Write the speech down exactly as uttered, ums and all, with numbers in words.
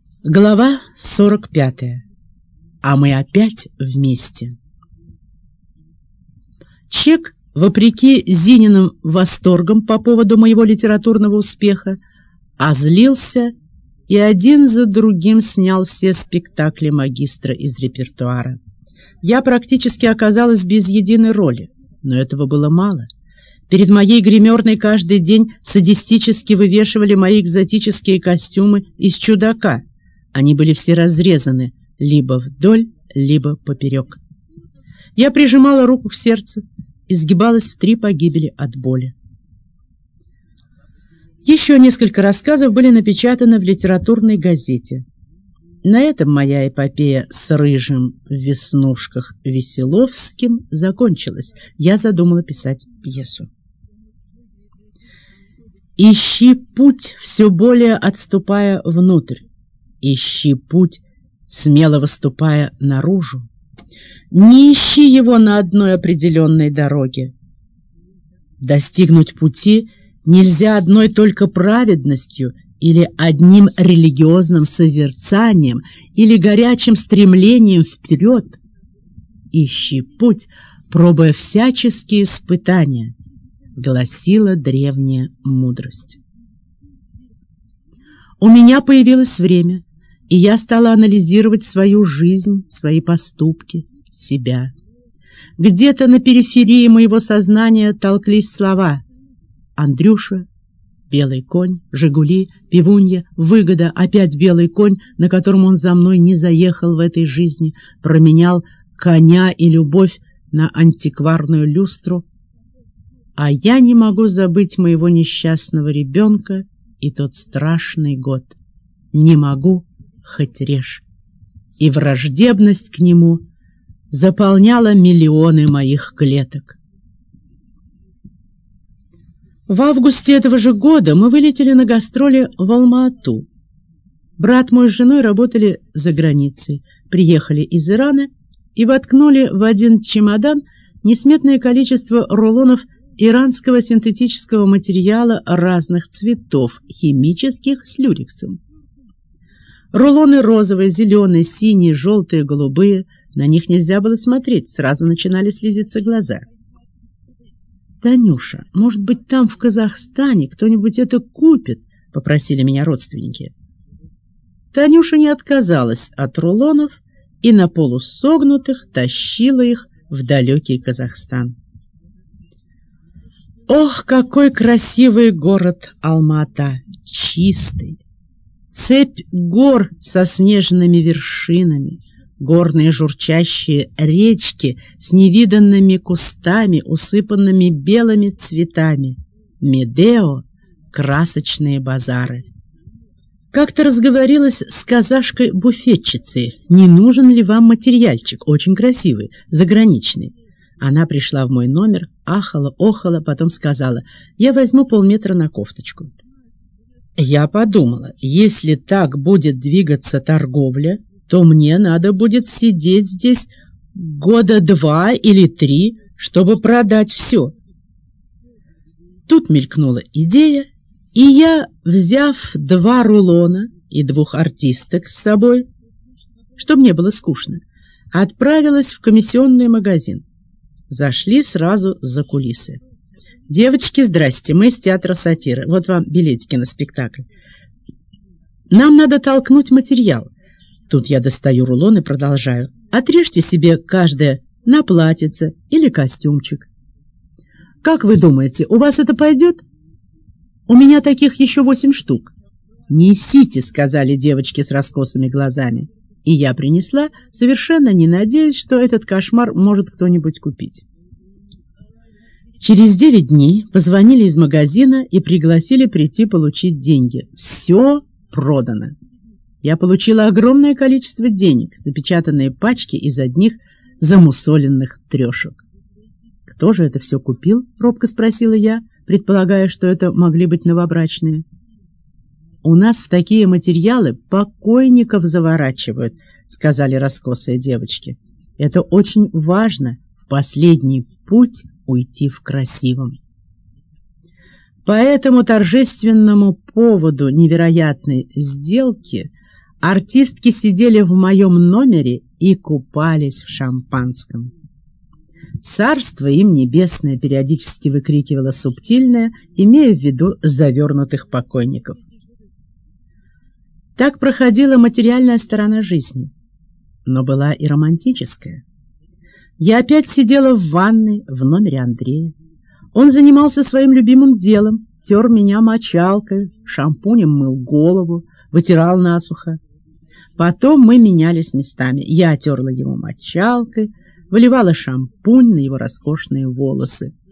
Глава сорок пятая. А мы опять вместе. Чек, вопреки Зининым восторгам по поводу моего литературного успеха, озлился и один за другим снял все спектакли магистра из репертуара. Я практически оказалась без единой роли, но этого было мало. Перед моей гримерной каждый день садистически вывешивали мои экзотические костюмы из «Чудака». Они были все разрезаны либо вдоль, либо поперек. Я прижимала руку к сердцу и сгибалась в три погибели от боли. Еще несколько рассказов были напечатаны в литературной газете. На этом моя эпопея с рыжим в веснушках Веселовским закончилась. Я задумала писать пьесу. Ищи путь, все более отступая внутрь. Ищи путь, смело выступая наружу. Не ищи его на одной определенной дороге. Достигнуть пути нельзя одной только праведностью или одним религиозным созерцанием или горячим стремлением вперед. Ищи путь, пробуя всяческие испытания, гласила древняя мудрость. У меня появилось время, и я стала анализировать свою жизнь, свои поступки, себя. Где-то на периферии моего сознания толклись слова: Андрюша, белый конь, Жигули, пивунья, выгода, опять белый конь, на котором он за мной не заехал в этой жизни, променял коня и любовь на антикварную люстру. А я не могу забыть моего несчастного ребенка и тот страшный год. Не могу, хоть режь. И враждебность к нему заполняла миллионы моих клеток. В августе этого же года мы вылетели на гастроли в Алма-Ату. Брат мой с женой работали за границей, приехали из Ирана и воткнули в один чемодан несметное количество рулонов иранского синтетического материала разных цветов, химических с люрексом. Рулоны розовые, зеленые, синие, желтые, голубые. На них нельзя было смотреть, сразу начинали слезиться глаза. «Танюша, может быть, там, в Казахстане, кто-нибудь это купит?» — попросили меня родственники. Танюша не отказалась от рулонов и на полусогнутых тащила их в далекий Казахстан. Ох, какой красивый город Алма-Ата! Чистый! Цепь гор со снежными вершинами, горные журчащие речки с невиданными кустами, усыпанными белыми цветами, Медео — красочные базары. Как-то разговорилась с казашкой-буфетчицей: не нужен ли вам материальчик, очень красивый, заграничный. Она пришла в мой номер, ахала, охала, потом сказала: я возьму полметра на кофточку. Я подумала, если так будет двигаться торговля, то мне надо будет сидеть здесь года два или три, чтобы продать все. Тут мелькнула идея, и я, взяв два рулона и двух артисток с собой, чтобы не было скучно, отправилась в комиссионный магазин. Зашли сразу за кулисы. «Девочки, здрасте, мы из театра сатиры. Вот вам билетики на спектакль. Нам надо толкнуть материал». Тут я достаю рулон и продолжаю. «Отрежьте себе каждое на платьице или костюмчик. Как вы думаете, у вас это пойдет? У меня таких еще восемь штук». «Несите», — сказали девочки с раскосыми глазами. И я принесла, совершенно не надеясь, что этот кошмар может кто-нибудь купить. Через девять дней позвонили из магазина и пригласили прийти получить деньги. Все продано. Я получила огромное количество денег, запечатанные пачки из одних замусоленных трешек. «Кто же это все купил?» — робко спросила я, предполагая, что это могли быть новобрачные. «У нас в такие материалы покойников заворачивают», — сказали раскосые девочки. «Это очень важно — в последний путь уйти в красивом». По этому торжественному поводу невероятной сделки Артистки сидели в моем номере и купались в шампанском. «Царство им небесное», — периодически выкрикивала субтильная, имея в виду завернутых покойников. Так проходила материальная сторона жизни, но была и романтическая. Я опять сидела в ванной в номере Андрея. Он занимался своим любимым делом, тер меня мочалкой, шампунем мыл голову, вытирал насухо. Потом мы менялись местами. Я терла его мочалкой, выливала шампунь на его роскошные волосы.